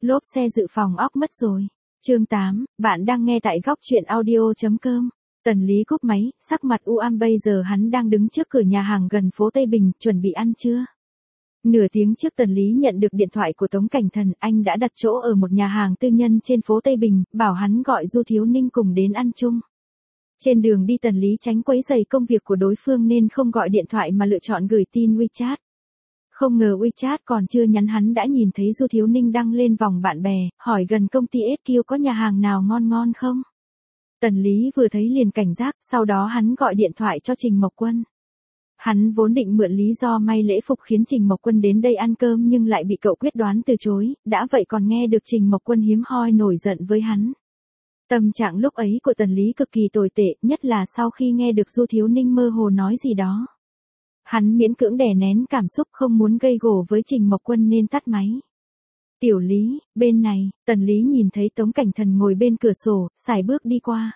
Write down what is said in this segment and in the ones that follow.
Lốp xe dự phòng óc mất rồi. Chương 8, bạn đang nghe tại góc truyện audio.com. Tần Lý cúp máy, sắc mặt u ám. Bây giờ hắn đang đứng trước cửa nhà hàng gần phố Tây Bình, chuẩn bị ăn trưa. Nửa tiếng trước Tần Lý nhận được điện thoại của Tống Cảnh Thần, anh đã đặt chỗ ở một nhà hàng tư nhân trên phố Tây Bình, bảo hắn gọi Du Thiếu Ninh cùng đến ăn chung. Trên đường đi Tần Lý tránh quấy rầy công việc của đối phương nên không gọi điện thoại mà lựa chọn gửi tin WeChat. Không ngờ WeChat còn chưa nhắn hắn đã nhìn thấy Du Thiếu Ninh đăng lên vòng bạn bè, hỏi gần công ty SQ có nhà hàng nào ngon ngon không. Tần Lý vừa thấy liền cảnh giác, sau đó hắn gọi điện thoại cho Trình Mộc Quân. Hắn vốn định mượn lý do may lễ phục khiến Trình Mộc Quân đến đây ăn cơm nhưng lại bị cậu quyết đoán từ chối, đã vậy còn nghe được Trình Mộc Quân hiếm hoi nổi giận với hắn. Tâm trạng lúc ấy của Tần Lý cực kỳ tồi tệ, nhất là sau khi nghe được Du Thiếu Ninh mơ hồ nói gì đó. Hắn miễn cưỡng đè nén cảm xúc không muốn gây gổ với Trình Mộc Quân nên tắt máy. Tiểu Lý, bên này, Tần Lý nhìn thấy Tống Cảnh Thần ngồi bên cửa sổ, sải bước đi qua.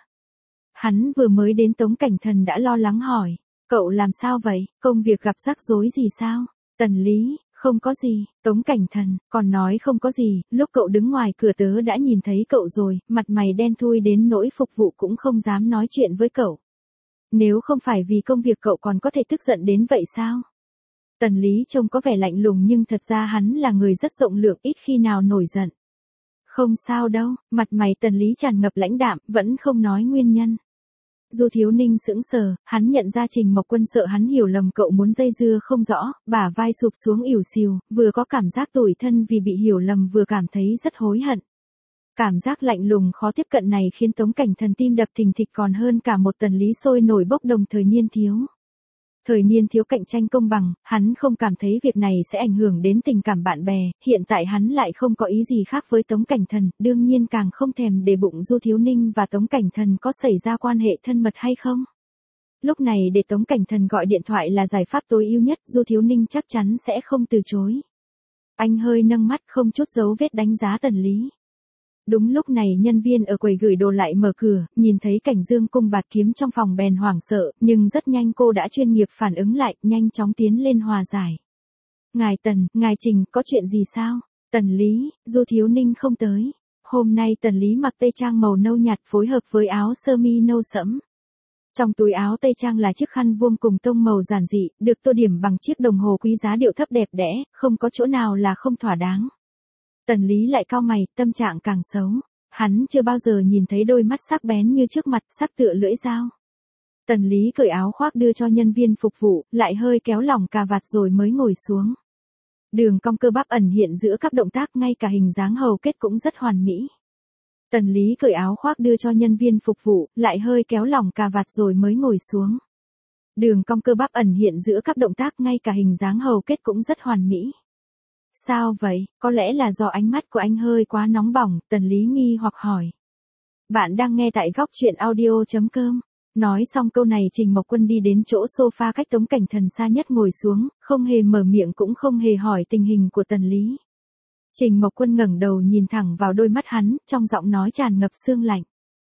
Hắn vừa mới đến Tống Cảnh Thần đã lo lắng hỏi, cậu làm sao vậy, công việc gặp rắc rối gì sao? Tần Lý, không có gì. Tống Cảnh Thần, còn nói không có gì, lúc cậu đứng ngoài cửa tớ đã nhìn thấy cậu rồi, mặt mày đen thui đến nỗi phục vụ cũng không dám nói chuyện với cậu. Nếu không phải vì công việc cậu còn có thể tức giận đến vậy sao? Tần Lý trông có vẻ lạnh lùng nhưng thật ra hắn là người rất rộng lượng, ít khi nào nổi giận. Không sao đâu, mặt mày Tần Lý tràn ngập lãnh đạm, vẫn không nói nguyên nhân. Du Thiếu Ninh sững sờ, hắn nhận ra Trình Mộc Quân sợ hắn hiểu lầm cậu muốn dây dưa không rõ, bả vai sụp xuống ỉu xìu, vừa có cảm giác tủi thân vì bị hiểu lầm vừa cảm thấy rất hối hận. Cảm giác lạnh lùng khó tiếp cận này khiến Tống Cảnh Thần tim đập thình thịch còn hơn cả một Tần Lý sôi nổi bốc đồng thời niên thiếu. Thời niên thiếu cạnh tranh công bằng, hắn không cảm thấy việc này sẽ ảnh hưởng đến tình cảm bạn bè, hiện tại hắn lại không có ý gì khác với Tống Cảnh Thần, đương nhiên càng không thèm để bụng Du Thiếu Ninh và Tống Cảnh Thần có xảy ra quan hệ thân mật hay không. Lúc này để Tống Cảnh Thần gọi điện thoại là giải pháp tối ưu nhất, Du Thiếu Ninh chắc chắn sẽ không từ chối. Anh hơi nâng mắt không chút dấu vết đánh giá Tần Lý. Đúng lúc này nhân viên ở quầy gửi đồ lại mở cửa, nhìn thấy cảnh dương cung bạt kiếm trong phòng bèn hoảng sợ, nhưng rất nhanh cô đã chuyên nghiệp phản ứng lại, nhanh chóng tiến lên hòa giải. Ngài Tần, ngài Trình, có chuyện gì sao? Tần Lý, Du Thiếu Ninh không tới. Hôm nay Tần Lý mặc tây trang màu nâu nhạt phối hợp với áo sơ mi nâu sẫm. Trong túi áo tây trang là chiếc khăn vuông cùng tông màu giản dị, được tô điểm bằng chiếc đồng hồ quý giá điệu thấp đẹp đẽ, không có chỗ nào là không thỏa đáng. Tần Lý lại cau mày, tâm trạng càng xấu. Hắn chưa bao giờ nhìn thấy đôi mắt sắc bén như trước mặt, sắc tựa lưỡi dao. Tần Lý cởi áo khoác đưa cho nhân viên phục vụ, lại hơi kéo lỏng cà vạt rồi mới ngồi xuống. Đường cong cơ bắp ẩn hiện giữa các động tác, ngay cả hình dáng hầu kết cũng rất hoàn mỹ. Tần Lý cởi áo khoác đưa cho nhân viên phục vụ, lại hơi kéo lỏng cà vạt rồi mới ngồi xuống. Đường cong cơ bắp ẩn hiện giữa các động tác, ngay cả hình dáng hầu kết cũng rất hoàn mỹ. Sao vậy, có lẽ là do ánh mắt của anh hơi quá nóng bỏng, Tần Lý nghi hoặc hỏi. Bạn đang nghe tại góc truyện audio.com. Nói xong câu này Trình Mộc Quân đi đến chỗ sofa cách Tống Cảnh Thần xa nhất ngồi xuống, không hề mở miệng cũng không hề hỏi tình hình của Tần Lý. Trình Mộc Quân ngẩng đầu nhìn thẳng vào đôi mắt hắn, trong giọng nói tràn ngập sương lạnh.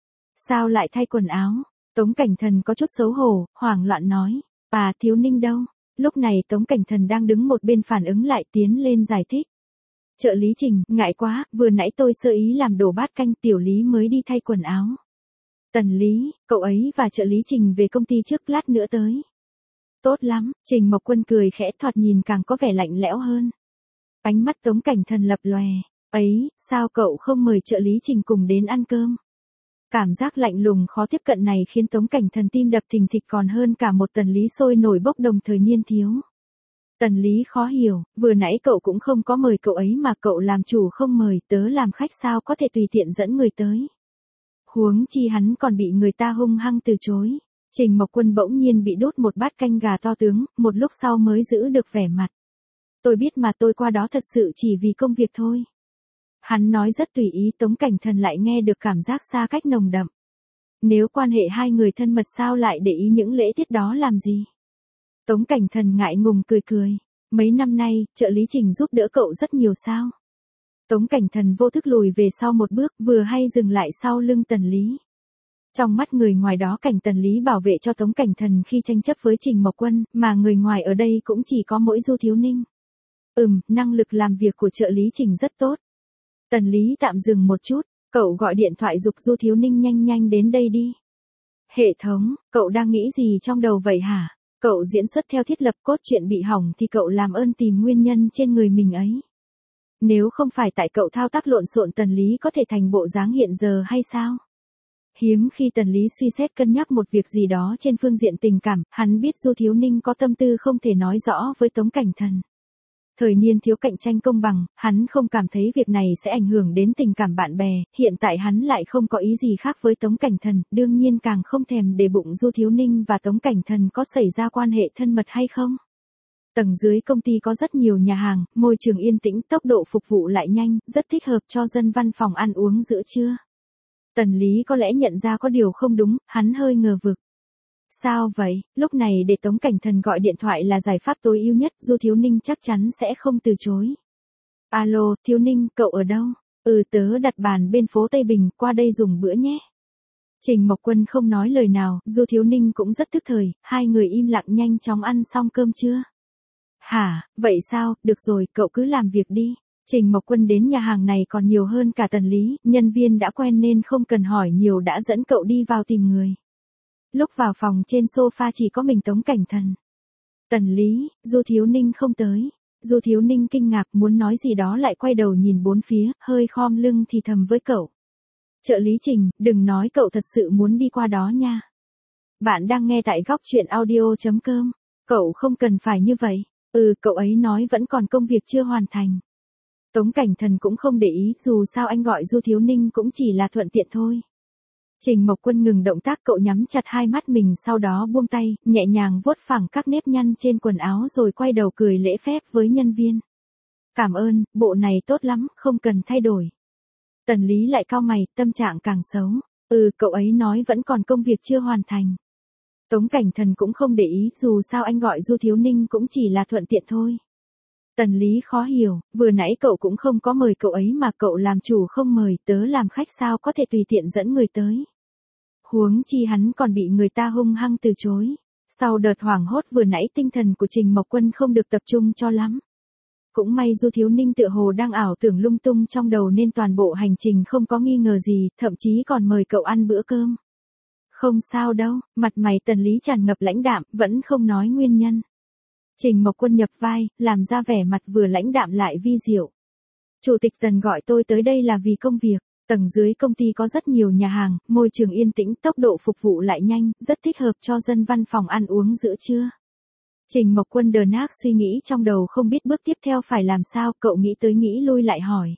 Sao lại thay quần áo? Tống Cảnh Thần có chút xấu hổ, hoảng loạn nói. Thiếu Ninh đâu? Lúc này Tống Cảnh Thần đang đứng một bên phản ứng lại tiến lên giải thích. Trợ lý Trình, ngại quá, vừa nãy tôi sơ ý làm đổ bát canh, Tiểu Lý mới đi thay quần áo. Tần Lý, cậu ấy và trợ lý Trình về công ty trước, lát nữa tới. Tốt lắm, Trình Mộc Quân cười khẽ, thoạt nhìn càng có vẻ lạnh lẽo hơn. Ánh mắt Tống Cảnh Thần lập lòe. Ấy, sao cậu không mời trợ lý Trình cùng đến ăn cơm? Cảm giác lạnh lùng khó tiếp cận này khiến Tống Cảnh Thần tim đập thình thịch còn hơn cả một Tần Lý sôi nổi bốc đồng thời niên thiếu. Tần Lý khó hiểu, vừa nãy cậu cũng không có mời cậu ấy mà cậu làm chủ không mời, tớ làm khách sao có thể tùy tiện dẫn người tới. Huống chi hắn còn bị người ta hung hăng từ chối. Trình Mộc Quân bỗng nhiên bị đốt một bát canh gà to tướng, một lúc sau mới giữ được vẻ mặt. Tôi biết mà, tôi qua đó thật sự chỉ vì công việc thôi. Hắn nói rất tùy ý, Tống Cảnh Thần lại nghe được cảm giác xa cách nồng đậm. Nếu quan hệ hai người thân mật sao lại để ý những lễ tiết đó làm gì? Tống Cảnh Thần ngại ngùng cười cười. Mấy năm nay, trợ lý Trình giúp đỡ cậu rất nhiều sao? Tống Cảnh Thần vô thức lùi về sau một bước, vừa hay dừng lại sau lưng Tần Lý. Trong mắt người ngoài đó cảnh Tần Lý bảo vệ cho Tống Cảnh Thần khi tranh chấp với Trình Mộc Quân, mà người ngoài ở đây cũng chỉ có mỗi Du Thiếu Ninh. Năng lực làm việc của trợ lý Trình rất tốt. Tần Lý tạm dừng một chút, cậu gọi điện thoại giục Du Thiếu Ninh nhanh nhanh đến đây đi. Hệ thống, cậu đang nghĩ gì trong đầu vậy hả? Cậu diễn xuất theo thiết lập cốt truyện bị hỏng thì cậu làm ơn tìm nguyên nhân trên người mình ấy. Nếu không phải tại cậu thao tác lộn xộn Tần Lý có thể thành bộ dáng hiện giờ hay sao? Hiếm khi Tần Lý suy xét cân nhắc một việc gì đó trên phương diện tình cảm, hắn biết Du Thiếu Ninh có tâm tư không thể nói rõ với Tống Cảnh Thần. Thời niên thiếu cạnh tranh công bằng, hắn không cảm thấy việc này sẽ ảnh hưởng đến tình cảm bạn bè, hiện tại hắn lại không có ý gì khác với Tống Cảnh Thần, đương nhiên càng không thèm để bụng Du Thiếu Ninh và Tống Cảnh Thần có xảy ra quan hệ thân mật hay không. Tầng dưới công ty có rất nhiều nhà hàng, môi trường yên tĩnh, tốc độ phục vụ lại nhanh, rất thích hợp cho dân văn phòng ăn uống giữa trưa. Tần Lý có lẽ nhận ra có điều không đúng, hắn hơi ngờ vực. Sao vậy, lúc này để Tống Cảnh Thần gọi điện thoại là giải pháp tối ưu nhất, Du Thiếu Ninh chắc chắn sẽ không từ chối. Alo, Thiếu Ninh, cậu ở đâu? Tớ đặt bàn bên phố Tây Bình, qua đây dùng bữa nhé. Trình Mộc Quân không nói lời nào, Du Thiếu Ninh cũng rất tức thời, hai người im lặng nhanh chóng ăn xong cơm trưa. Hả, vậy sao, được rồi, cậu cứ làm việc đi. Trình Mộc Quân đến nhà hàng này còn nhiều hơn cả Tần Lý, nhân viên đã quen nên không cần hỏi nhiều đã dẫn cậu đi vào tìm người. Lúc vào phòng trên sofa chỉ có mình Tống Cảnh Thần. Tần Lý, Du Thiếu Ninh không tới. Du Thiếu Ninh kinh ngạc muốn nói gì đó lại quay đầu nhìn bốn phía, hơi khom lưng thì thầm với cậu. Trợ lý Trình, đừng nói cậu thật sự muốn đi qua đó nha. Bạn đang nghe tại góc truyện audio.com. Cậu không cần phải như vậy. Cậu ấy nói vẫn còn công việc chưa hoàn thành. Tống Cảnh Thần cũng không để ý, dù sao anh gọi Du Thiếu Ninh cũng chỉ là thuận tiện thôi. Trình Mộc Quân ngừng động tác, cậu nhắm chặt hai mắt mình sau đó buông tay, nhẹ nhàng vuốt phẳng các nếp nhăn trên quần áo rồi quay đầu cười lễ phép với nhân viên. Cảm ơn, bộ này tốt lắm, không cần thay đổi. Tần Lý lại cau mày, tâm trạng càng xấu. Cậu ấy nói vẫn còn công việc chưa hoàn thành. Tống Cảnh Thần cũng không để ý, dù sao anh gọi Du Thiếu Ninh cũng chỉ là thuận tiện thôi. Tần Lý khó hiểu, vừa nãy cậu cũng không có mời cậu ấy mà cậu làm chủ không mời, tớ làm khách sao có thể tùy tiện dẫn người tới. Huống chi hắn còn bị người ta hung hăng từ chối. Sau đợt hoảng hốt vừa nãy tinh thần của Trình Mộc Quân không được tập trung cho lắm. Cũng may Du Thiếu Ninh tựa hồ đang ảo tưởng lung tung trong đầu nên toàn bộ hành trình không có nghi ngờ gì, thậm chí còn mời cậu ăn bữa cơm. Không sao đâu, mặt mày Tần Lý tràn ngập lãnh đạm, vẫn không nói nguyên nhân. Trình Mộc Quân nhập vai, làm ra vẻ mặt vừa lãnh đạm lại vi diệu. Chủ tịch Tần gọi tôi tới đây là vì công việc. Tầng dưới công ty có rất nhiều nhà hàng, môi trường yên tĩnh, tốc độ phục vụ lại nhanh, rất thích hợp cho dân văn phòng ăn uống giữa trưa. Trình Mộc Quân đờ nác suy nghĩ trong đầu không biết bước tiếp theo phải làm sao, cậu nghĩ tới nghĩ lui lại hỏi.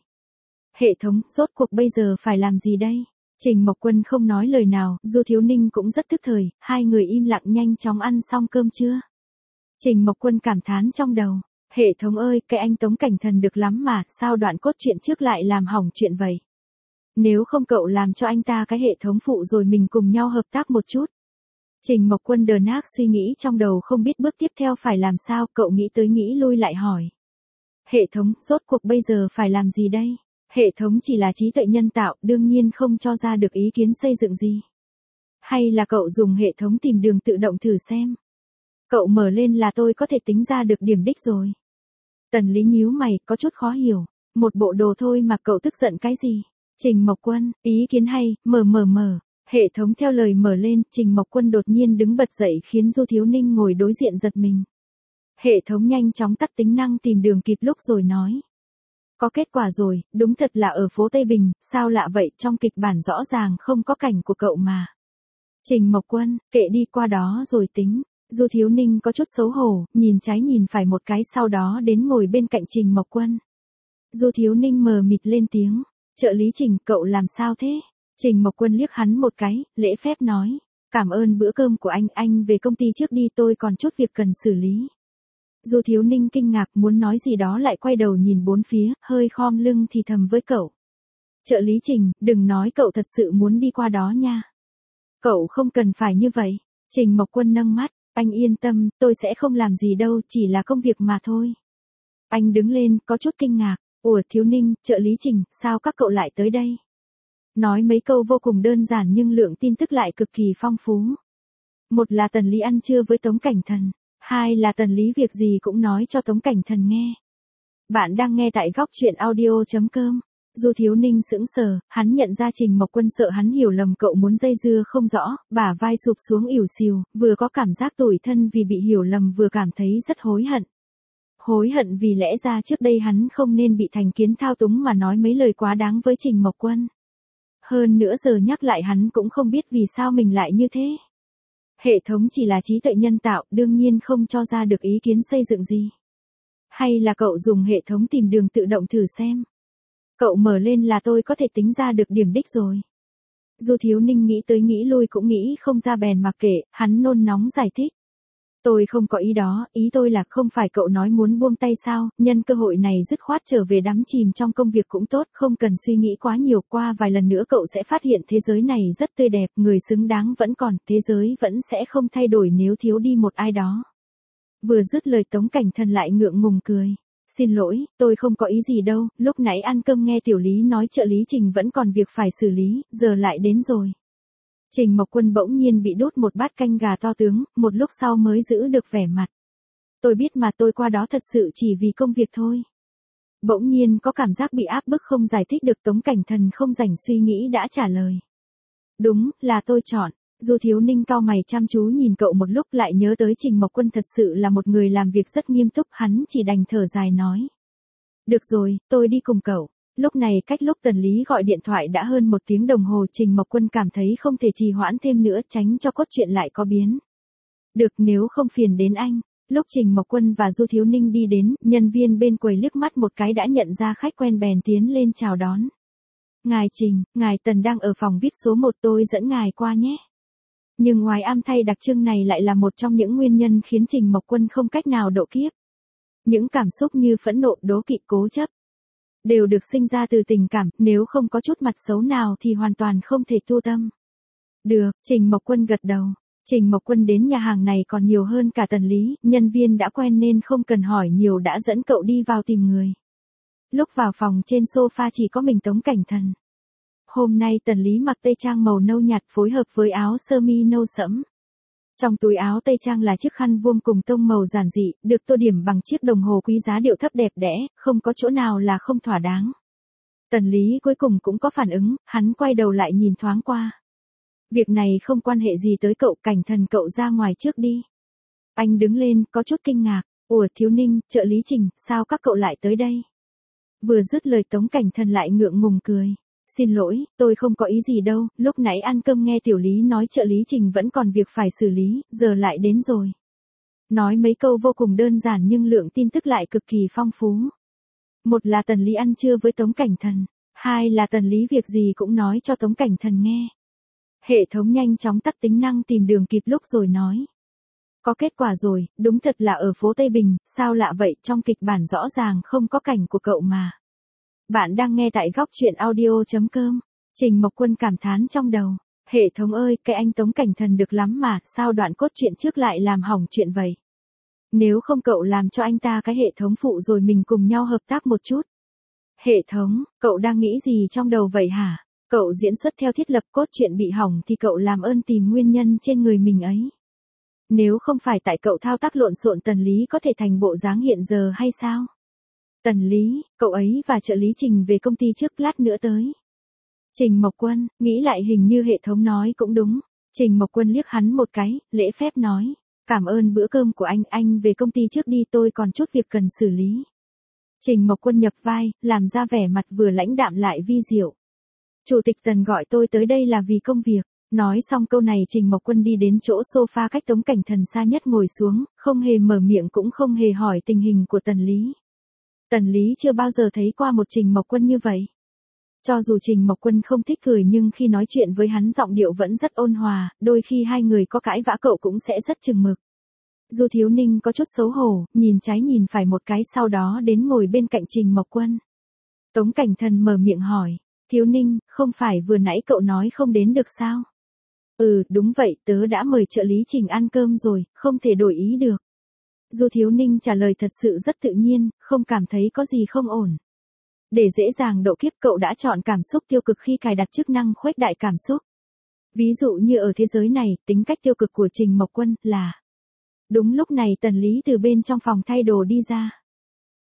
Hệ thống, rốt cuộc bây giờ phải làm gì đây? Trình Mộc Quân không nói lời nào, Du Thiếu Ninh cũng rất tức thời, hai người im lặng nhanh chóng ăn xong cơm trưa. Trình Mộc Quân cảm thán trong đầu. Hệ thống ơi, cái anh Tống Cảnh Thần được lắm mà, sao đoạn cốt truyện trước lại làm hỏng chuyện vậy? Nếu không cậu làm cho anh ta cái hệ thống phụ rồi mình cùng nhau hợp tác một chút. Trình Mộc Quân đờ nác suy nghĩ trong đầu không biết bước tiếp theo phải làm sao, cậu nghĩ tới nghĩ lui lại hỏi. Hệ thống, rốt cuộc bây giờ phải làm gì đây? Hệ thống chỉ là trí tuệ nhân tạo, đương nhiên không cho ra được ý kiến xây dựng gì. Hay là cậu dùng hệ thống tìm đường tự động thử xem? Cậu mở lên là tôi có thể tính ra được điểm đích rồi. Tần Lý nhíu mày, có chút khó hiểu. Một bộ đồ thôi mà cậu tức giận cái gì? Trình Mộc Quân, ý kiến hay, mở. Hệ thống theo lời mở lên, Trình Mộc Quân đột nhiên đứng bật dậy khiến Du Thiếu Ninh ngồi đối diện giật mình. Hệ thống nhanh chóng tắt tính năng tìm đường kịp lúc rồi nói. Có kết quả rồi, đúng thật là ở phố Tây Bình, sao lạ vậy, trong kịch bản rõ ràng không có cảnh của cậu mà. Trình Mộc Quân, kệ đi qua đó rồi tính. Du Thiếu Ninh có chút xấu hổ, nhìn trái nhìn phải một cái sau đó đến ngồi bên cạnh Trình Mộc Quân. Du Thiếu Ninh mờ mịt lên tiếng. Trợ lý Trình, cậu làm sao thế? Trình Mộc Quân liếc hắn một cái, lễ phép nói. Cảm ơn bữa cơm của anh về công ty trước đi, tôi còn chút việc cần xử lý. Du Thiếu Ninh kinh ngạc muốn nói gì đó lại quay đầu nhìn bốn phía, hơi khom lưng thì thầm với cậu. Trợ lý Trình, đừng nói cậu thật sự muốn đi qua đó nha. Cậu không cần phải như vậy. Trình Mộc Quân nâng mắt, anh yên tâm, tôi sẽ không làm gì đâu, chỉ là công việc mà thôi. Anh đứng lên, có chút kinh ngạc. Ủa Thiếu Ninh, trợ lý Trình, sao các cậu lại tới đây? Nói mấy câu vô cùng đơn giản nhưng lượng tin tức lại cực kỳ phong phú. Một là Tần Lý ăn trưa với Tống Cảnh Thần. Hai là Tần Lý việc gì cũng nói cho Tống Cảnh Thần nghe. Bạn đang nghe tại góc truyện audio.com. Du Thiếu Ninh sững sờ, hắn nhận ra Trình Mộc Quân sợ hắn hiểu lầm cậu muốn dây dưa không rõ, bả vai sụp xuống ỉu xìu, vừa có cảm giác tủi thân vì bị hiểu lầm vừa cảm thấy rất hối hận. Hối hận vì lẽ ra trước đây hắn không nên bị thành kiến thao túng mà nói mấy lời quá đáng với Trình Mộc Quân. Hơn nữa giờ nhắc lại hắn cũng không biết vì sao mình lại như thế. Hệ thống chỉ là trí tuệ nhân tạo, đương nhiên không cho ra được ý kiến xây dựng gì. Hay là cậu dùng hệ thống tìm đường tự động thử xem. Cậu mở lên là tôi có thể tính ra được điểm đích rồi. Du Thiếu Ninh nghĩ tới nghĩ lui cũng nghĩ không ra bèn mặc kệ, hắn nôn nóng giải thích. Tôi không có ý đó, ý tôi là không phải cậu nói muốn buông tay sao, nhân cơ hội này dứt khoát trở về đắm chìm trong công việc cũng tốt, không cần suy nghĩ quá nhiều, qua vài lần nữa cậu sẽ phát hiện thế giới này rất tươi đẹp, người xứng đáng vẫn còn, thế giới vẫn sẽ không thay đổi nếu thiếu đi một ai đó. Vừa dứt lời Tống Cảnh Thần lại ngượng ngùng cười. Xin lỗi, tôi không có ý gì đâu, lúc nãy ăn cơm nghe tiểu lý nói trợ lý Trình vẫn còn việc phải xử lý, giờ lại đến rồi. Trình Mộc Quân bỗng nhiên bị đốt một bát canh gà to tướng, một lúc sau mới giữ được vẻ mặt. Tôi biết mà tôi qua đó thật sự chỉ vì công việc thôi. Bỗng nhiên có cảm giác bị áp bức không giải thích được Tống Cảnh Thần không rảnh suy nghĩ đã trả lời. Đúng, là tôi chọn. Du Thiếu Ninh cau mày chăm chú nhìn cậu một lúc lại nhớ tới Trình Mộc Quân thật sự là một người làm việc rất nghiêm túc, hắn chỉ đành thở dài nói. Được rồi, tôi đi cùng cậu. Lúc này cách lúc Tần Lý gọi điện thoại đã hơn 1 tiếng đồng hồ, Trình Mộc Quân cảm thấy không thể trì hoãn thêm nữa tránh cho cốt truyện lại có biến. Được, nếu không phiền đến anh. Lúc Trình Mộc Quân và Du Thiếu Ninh đi đến, nhân viên bên quầy liếc mắt một cái đã nhận ra khách quen bèn tiến lên chào đón. Ngài Trình, ngài Tần đang ở phòng VIP số 1, tôi dẫn ngài qua nhé. Nhưng ngoài âm thay đặc trưng này lại là một trong những nguyên nhân khiến Trình Mộc Quân không cách nào độ kiếp. Những cảm xúc như phẫn nộ, đố kỵ, cố chấp đều được sinh ra từ tình cảm, nếu không có chút mặt xấu nào thì hoàn toàn không thể tu tâm. Được, Trình Mộc Quân gật đầu. Trình Mộc Quân đến nhà hàng này còn nhiều hơn cả Tần Lý, nhân viên đã quen nên không cần hỏi nhiều đã dẫn cậu đi vào tìm người. Lúc vào phòng trên sofa chỉ có mình Tống Cảnh Thần. Hôm nay Tần Lý mặc tây trang màu nâu nhạt phối hợp với áo sơ mi nâu sẫm. Trong túi áo tây trang là chiếc khăn vuông cùng tông màu giản dị, được tô điểm bằng chiếc đồng hồ quý giá điệu thấp đẹp đẽ, không có chỗ nào là không thỏa đáng. Tần Lý cuối cùng cũng có phản ứng, hắn quay đầu lại nhìn thoáng qua. Việc này không quan hệ gì tới cậu, Cảnh Thần cậu ra ngoài trước đi. Anh đứng lên, có chút kinh ngạc. Ủa Thiếu Ninh, trợ lý Trình, sao các cậu lại tới đây? Vừa dứt lời Tống Cảnh Thần lại ngượng ngùng cười. Xin lỗi, tôi không có ý gì đâu, lúc nãy ăn cơm nghe tiểu lý nói trợ lý Trình vẫn còn việc phải xử lý, giờ lại đến rồi. Nói mấy câu vô cùng đơn giản nhưng lượng tin tức lại cực kỳ phong phú. Một là Tần Lý ăn trưa với Tống Cảnh Thần, hai là Tần Lý việc gì cũng nói cho Tống Cảnh Thần nghe. Hệ thống nhanh chóng tắt tính năng tìm đường kịp lúc rồi nói. Có kết quả rồi, đúng thật là ở phố Tây Bình, sao lạ vậy, trong kịch bản rõ ràng không có cảnh của cậu mà. Bạn đang nghe tại góc truyện audio.com. Trình Mộc Quân cảm thán trong đầu. Hệ thống ơi, cái anh Tống Cảnh Thần được lắm mà, sao đoạn cốt truyện trước lại làm hỏng chuyện vậy? Nếu không cậu làm cho anh ta cái hệ thống phụ rồi mình cùng nhau hợp tác một chút. Hệ thống, cậu đang nghĩ gì trong đầu vậy hả? Cậu diễn xuất theo thiết lập cốt truyện bị hỏng thì cậu làm ơn tìm nguyên nhân trên người mình ấy. Nếu không phải tại cậu thao tác lộn xộn Tần Lý có thể thành bộ dáng hiện giờ hay sao? Tần Lý, cậu ấy và trợ lý Trình về công ty trước lát nữa tới. Trình Mộc Quân, nghĩ lại hình như hệ thống nói cũng đúng. Trình Mộc Quân liếc hắn một cái, lễ phép nói. Cảm ơn bữa cơm của anh về công ty trước đi, tôi còn chút việc cần xử lý. Trình Mộc Quân nhập vai, làm ra vẻ mặt vừa lãnh đạm lại vi diệu. Chủ tịch Tần gọi tôi tới đây là vì công việc. Nói xong câu này Trình Mộc Quân đi đến chỗ sofa cách Tống Cảnh Thần xa nhất ngồi xuống, không hề mở miệng cũng không hề hỏi tình hình của Tần Lý. Tần Lý chưa bao giờ thấy qua một Trình Mộc Quân như vậy. Cho dù Trình Mộc Quân không thích cười nhưng khi nói chuyện với hắn giọng điệu vẫn rất ôn hòa, đôi khi hai người có cãi vã cậu cũng sẽ rất chừng mực. Du Thiếu Ninh có chút xấu hổ, nhìn trái nhìn phải một cái sau đó đến ngồi bên cạnh Trình Mộc Quân. Tống Cảnh Thần mở miệng hỏi, Thiếu Ninh, không phải vừa nãy cậu nói không đến được sao? Ừ, đúng vậy, tớ đã mời trợ lý Trình ăn cơm rồi, không thể đổi ý được. Du Thiếu Ninh trả lời thật sự rất tự nhiên, không cảm thấy có gì không ổn. Để dễ dàng độ kiếp cậu đã chọn cảm xúc tiêu cực khi cài đặt chức năng khuếch đại cảm xúc. Ví dụ như ở thế giới này, tính cách tiêu cực của Trình Mộc Quân là. Đúng lúc này Tần Lý từ bên trong phòng thay đồ đi ra.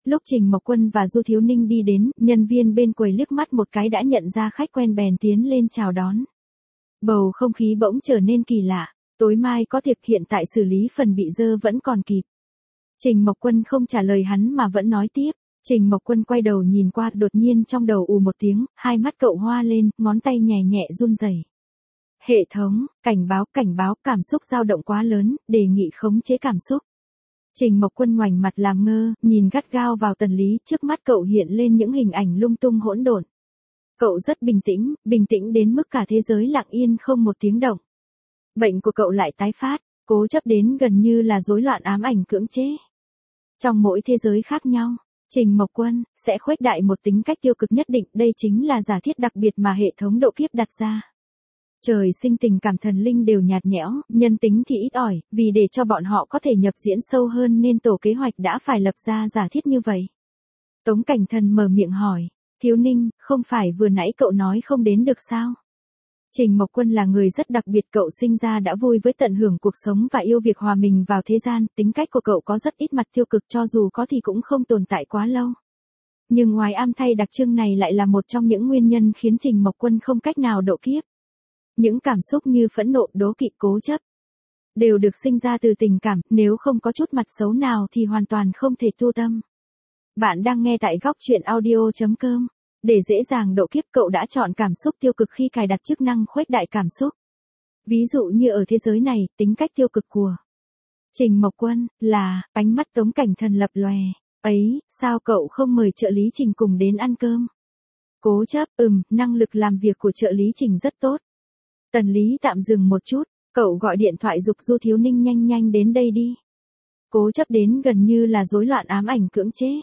Lúc Trình Mộc Quân và Du Thiếu Ninh đi đến, nhân viên bên quầy liếc mắt một cái đã nhận ra khách quen bèn tiến lên chào đón. Bầu không khí bỗng trở nên kỳ lạ, tối mai có tiệc, hiện tại xử lý phần bị dơ vẫn còn kịp. Trình Mộc Quân không trả lời hắn mà vẫn nói tiếp. Trình Mộc Quân quay đầu nhìn qua, đột nhiên trong đầu ù một tiếng, hai mắt cậu hoa lên, ngón tay nhẹ nhẹ run rẩy. Hệ thống, cảnh báo, cảm xúc dao động quá lớn, đề nghị khống chế cảm xúc. Trình Mộc Quân ngoảnh mặt làm ngơ, nhìn gắt gao vào Tần Lý, trước mắt cậu hiện lên những hình ảnh lung tung hỗn độn. Cậu rất bình tĩnh đến mức cả thế giới lặng yên không một tiếng động. Bệnh của cậu lại tái phát, cố chấp đến gần như là rối loạn ám ảnh cưỡng chế. Trong mỗi thế giới khác nhau, Trình Mộc Quân sẽ khuếch đại một tính cách tiêu cực nhất định, đây chính là giả thiết đặc biệt mà hệ thống độ kiếp đặt ra. Trời sinh tình cảm thần linh đều nhạt nhẽo, nhân tính thì ít ỏi, vì để cho bọn họ có thể nhập diễn sâu hơn nên tổ kế hoạch đã phải lập ra giả thiết như vậy. Tống Cảnh Thần mở miệng hỏi, Thiếu Ninh, không phải vừa nãy cậu nói không đến được sao? Trình Mộc Quân là người rất đặc biệt, cậu sinh ra đã vui với tận hưởng cuộc sống và yêu việc hòa mình vào thế gian, tính cách của cậu có rất ít mặt tiêu cực, cho dù có thì cũng không tồn tại quá lâu. Nhưng ngoài âm thay đặc trưng này lại là một trong những nguyên nhân khiến Trình Mộc Quân không cách nào độ kiếp. Những cảm xúc như phẫn nộ, đố kỵ, cố chấp đều được sinh ra từ tình cảm, nếu không có chút mặt xấu nào thì hoàn toàn không thể tu tâm. Bạn đang nghe tại góc truyện audio.com. Để dễ dàng độ kiếp, cậu đã chọn cảm xúc tiêu cực khi cài đặt chức năng khuếch đại cảm xúc. Ví dụ như ở thế giới này, tính cách tiêu cực của Trình Mộc Quân là, ánh mắt Tống Cảnh Thần lập lòe. Ấy, sao cậu không mời trợ lý Trình cùng đến ăn cơm? Cố chấp, năng lực làm việc của trợ lý Trình rất tốt. Tần Lý tạm dừng một chút, cậu gọi điện thoại giục Du Thiếu Ninh nhanh đến đây đi. Cố chấp đến gần như là rối loạn ám ảnh cưỡng chế.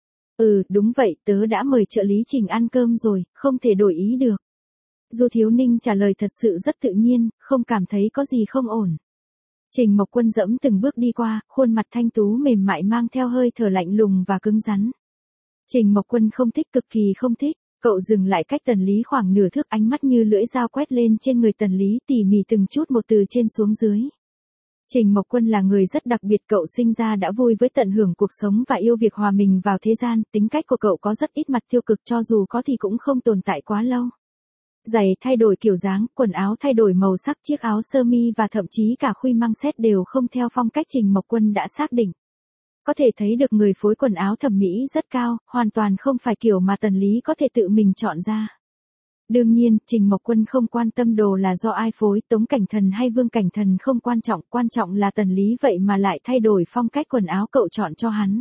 Đúng vậy, tớ đã mời trợ lý Trình ăn cơm rồi, không thể đổi ý được. Du Thiếu Ninh trả lời thật sự rất tự nhiên, không cảm thấy có gì không ổn. Trình Mộc Quân dẫm từng bước đi qua, khuôn mặt thanh tú mềm mại mang theo hơi thở lạnh lùng và cứng rắn. Trình Mộc Quân không thích, cực kỳ không thích. Cậu dừng lại cách Tần Lý khoảng nửa thước, ánh mắt như lưỡi dao quét lên trên người Tần Lý, tỉ mỉ từng chút một từ trên xuống dưới. Trình Mộc Quân là người rất đặc biệt, cậu sinh ra đã vui với tận hưởng cuộc sống và yêu việc hòa mình vào thế gian, tính cách của cậu có rất ít mặt tiêu cực, cho dù có thì cũng không tồn tại quá lâu. Giày thay đổi kiểu dáng, quần áo thay đổi màu sắc, chiếc áo sơ mi và thậm chí cả khuy măng xét đều không theo phong cách Trình Mộc Quân đã xác định. Có thể thấy được người phối quần áo thẩm mỹ rất cao, hoàn toàn không phải kiểu mà Tần Lý có thể tự mình chọn ra. Đương nhiên, Trình Mộc Quân không quan tâm đồ là do ai phối, Tống Cảnh Thần hay Vương Cảnh Thần không quan trọng là Tần Lý vậy mà lại thay đổi phong cách quần áo cậu chọn cho hắn.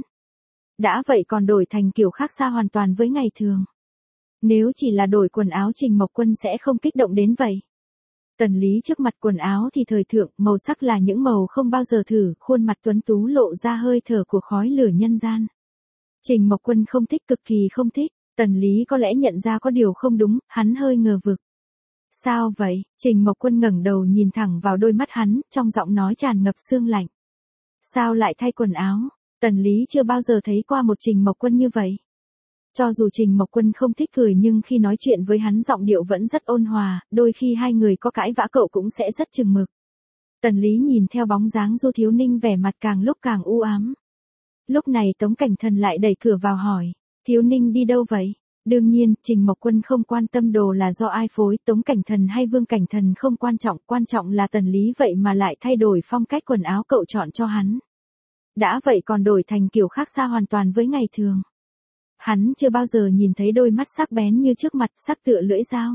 Đã vậy còn đổi thành kiểu khác xa hoàn toàn với ngày thường. Nếu chỉ là đổi quần áo Trình Mộc Quân sẽ không kích động đến vậy. Tần Lý trước mặt quần áo thì thời thượng, màu sắc là những màu không bao giờ thử, khuôn mặt tuấn tú lộ ra hơi thở của khói lửa nhân gian. Trình Mộc Quân không thích, cực kỳ không thích. Tần Lý có lẽ nhận ra có điều không đúng, hắn hơi ngờ vực. Sao vậy? Trình Mộc Quân ngẩng đầu nhìn thẳng vào đôi mắt hắn, trong giọng nói tràn ngập sương lạnh. Sao lại thay quần áo? Tần Lý chưa bao giờ thấy qua một Trình Mộc Quân như vậy. Cho dù Trình Mộc Quân không thích cười nhưng khi nói chuyện với hắn giọng điệu vẫn rất ôn hòa, đôi khi hai người có cãi vã cậu cũng sẽ rất chừng mực. Tần Lý nhìn theo bóng dáng Du Thiếu Ninh, vẻ mặt càng lúc càng u ám. Lúc này Tống Cảnh Thần lại đẩy cửa vào hỏi, Thiếu Ninh đi đâu vậy? Đương nhiên, Trình Mộc Quân không quan tâm đồ là do ai phối, Tống Cảnh Thần hay Vương Cảnh Thần không quan trọng là Tần Lý vậy mà lại thay đổi phong cách quần áo cậu chọn cho hắn. Đã vậy còn đổi thành kiểu khác xa hoàn toàn với ngày thường. Hắn chưa bao giờ nhìn thấy đôi mắt sắc bén như trước mặt, sắc tựa lưỡi dao.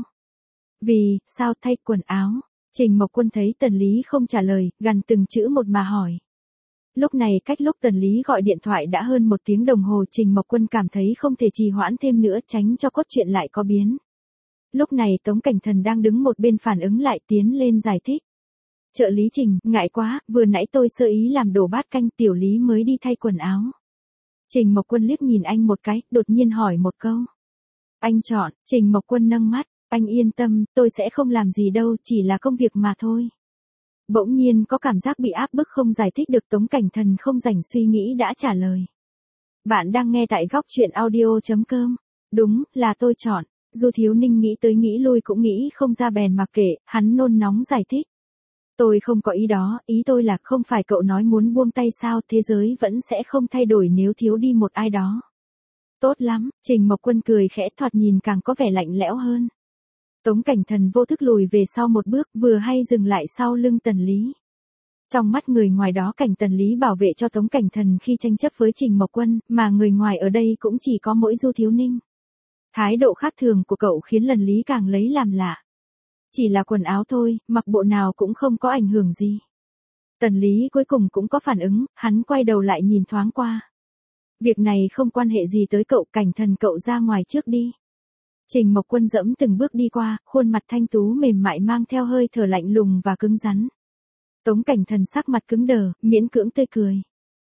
Vì sao thay quần áo? Trình Mộc Quân thấy Tần Lý không trả lời, gằn từng chữ một mà hỏi. Lúc này cách lúc Tần Lý gọi điện thoại đã hơn 1 tiếng đồng hồ, Trình Mộc Quân cảm thấy không thể trì hoãn thêm nữa, tránh cho cốt truyện lại có biến. Lúc này Tống Cảnh Thần đang đứng một bên phản ứng lại, tiến lên giải thích. Trợ lý Trình, ngại quá, vừa nãy tôi sơ ý làm đổ bát canh, tiểu Lý mới đi thay quần áo. Trình Mộc Quân liếc nhìn anh một cái, đột nhiên hỏi một câu. Anh chọn? Trình Mộc Quân nâng mắt, anh yên tâm, tôi sẽ không làm gì đâu, chỉ là công việc mà thôi. Bỗng nhiên có cảm giác bị áp bức không giải thích được, Tống Cảnh Thần không rảnh suy nghĩ đã trả lời. Bạn đang nghe tại góc truyện audio.com. Đúng, là tôi chọn. Du Thiếu Ninh nghĩ tới nghĩ lui cũng nghĩ không ra bèn mặc kệ, hắn nôn nóng giải thích. Tôi không có ý đó, ý tôi là không phải cậu nói muốn buông tay sao, thế giới vẫn sẽ không thay đổi nếu thiếu đi một ai đó. Tốt lắm, Trình Mộc Quân cười khẽ, thoạt nhìn càng có vẻ lạnh lẽo hơn. Tống Cảnh Thần vô thức lùi về sau một bước, vừa hay dừng lại sau lưng Tần Lý. Trong mắt người ngoài đó, cảnh Tần Lý bảo vệ cho Tống Cảnh Thần khi tranh chấp với Trình Mộc Quân, mà người ngoài ở đây cũng chỉ có mỗi Du Thiếu Ninh. Thái độ khác thường của cậu khiến Lần Lý càng lấy làm lạ. Chỉ là quần áo thôi, mặc bộ nào cũng không có ảnh hưởng gì. Tần Lý cuối cùng cũng có phản ứng, hắn quay đầu lại nhìn thoáng qua. Việc này không quan hệ gì tới cậu, Cảnh Thần cậu ra ngoài trước đi. Trình Mộc Quân dẫm từng bước đi qua, khuôn mặt thanh tú mềm mại mang theo hơi thở lạnh lùng và cứng rắn. Tống Cảnh Thần sắc mặt cứng đờ, miễn cưỡng tươi cười.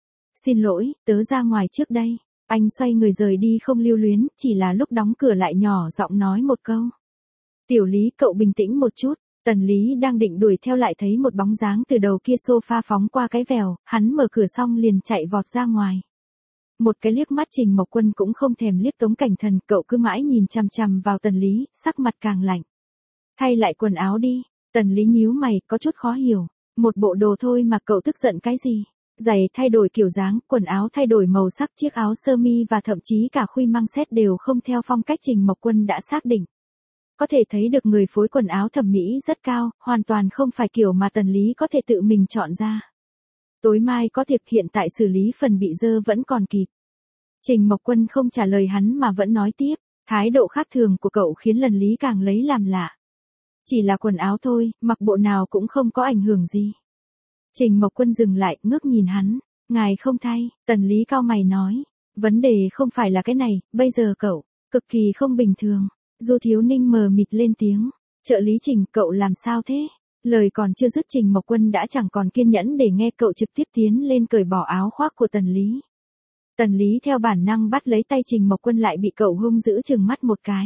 Xin lỗi, tớ ra ngoài trước đây. Anh xoay người rời đi không lưu luyến, chỉ là lúc đóng cửa lại nhỏ giọng nói một câu. Tiểu Lý, cậu bình tĩnh một chút. Tần Lý đang định đuổi theo lại thấy một bóng dáng từ đầu kia sofa phóng qua cái vèo, hắn mở cửa xong liền chạy vọt ra ngoài. Một cái liếc mắt Trình Mộc Quân cũng không thèm liếc Tống Cảnh Thần, cậu cứ mãi nhìn chằm chằm vào Tần Lý, sắc mặt càng lạnh. Thay lại quần áo đi. Tần Lý nhíu mày, có chút khó hiểu. Một bộ đồ thôi mà cậu tức giận cái gì? Giày thay đổi kiểu dáng, quần áo thay đổi màu sắc, chiếc áo sơ mi và thậm chí cả khuy măng xét đều không theo phong cách Trình Mộc Quân đã xác định. Có thể thấy được người phối quần áo thẩm mỹ rất cao, hoàn toàn không phải kiểu mà Tần Lý có thể tự mình chọn ra. Tối mai có tiệc, hiện tại xử lý phần bị dơ vẫn còn kịp. Trình Mộc Quân không trả lời hắn mà vẫn nói tiếp, thái độ khác thường của cậu khiến Lần Lý càng lấy làm lạ. Chỉ là quần áo thôi, mặc bộ nào cũng không có ảnh hưởng gì. Trình Mộc Quân dừng lại, ngước nhìn hắn, ngài không thay, Tần Lý cau mày nói, vấn đề không phải là cái này, bây giờ cậu, cực kỳ không bình thường. Du Thiếu Ninh mờ mịt lên tiếng, trợ lý Trình, cậu làm sao thế? Lời còn chưa dứt Trình Mộc Quân đã chẳng còn kiên nhẫn để nghe, cậu trực tiếp tiến lên cởi bỏ áo khoác của Tần Lý. Tần Lý theo bản năng bắt lấy tay Trình Mộc Quân lại bị cậu hung dữ trừng mắt một cái.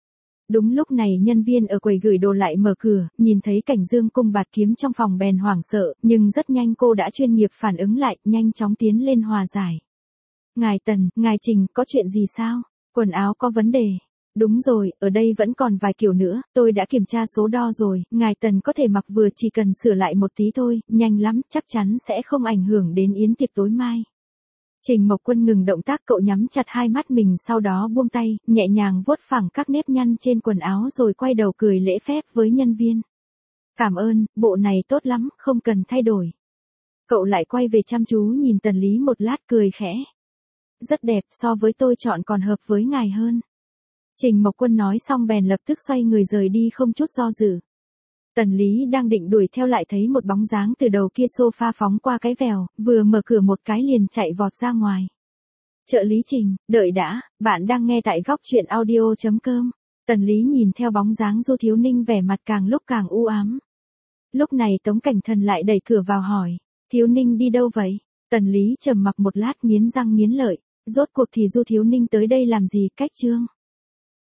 Đúng lúc này nhân viên ở quầy gửi đồ lại mở cửa, nhìn thấy cảnh Dương Cung bạt kiếm trong phòng bèn hoảng sợ, nhưng rất nhanh cô đã chuyên nghiệp phản ứng lại, nhanh chóng tiến lên hòa giải. Ngài Tần, ngài Trình, có chuyện gì sao? Quần áo có vấn đề. Đúng rồi, ở đây vẫn còn vài kiểu nữa, tôi đã kiểm tra số đo rồi, ngài Tần có thể mặc vừa, chỉ cần sửa lại một tí thôi, nhanh lắm, chắc chắn sẽ không ảnh hưởng đến yến tiệc tối mai. Trình Mộc Quân ngừng động tác, cậu nhắm chặt hai mắt mình, sau đó buông tay, nhẹ nhàng vuốt phẳng các nếp nhăn trên quần áo rồi quay đầu cười lễ phép với nhân viên. Cảm ơn, bộ này tốt lắm, không cần thay đổi. Cậu lại quay về chăm chú nhìn Tần Lý một lát, cười khẽ. Rất đẹp, so với tôi chọn còn hợp với ngài hơn. Trình Mộc Quân nói xong bèn lập tức xoay người rời đi không chút do dự. Tần Lý đang định đuổi theo lại thấy một bóng dáng từ đầu kia sofa phóng qua cái vèo, vừa mở cửa một cái liền chạy vọt ra ngoài. Trợ lý Trình, đợi đã, bạn đang nghe tại góc truyện audio.com. Tần Lý nhìn theo bóng dáng Du Thiếu Ninh, vẻ mặt càng lúc càng u ám. Lúc này Tống Cảnh Thần lại đẩy cửa vào hỏi, Thiếu Ninh đi đâu vậy? Tần Lý trầm mặc một lát, nghiến răng nghiến lợi, rốt cuộc thì Du Thiếu Ninh tới đây làm gì? Cách chương.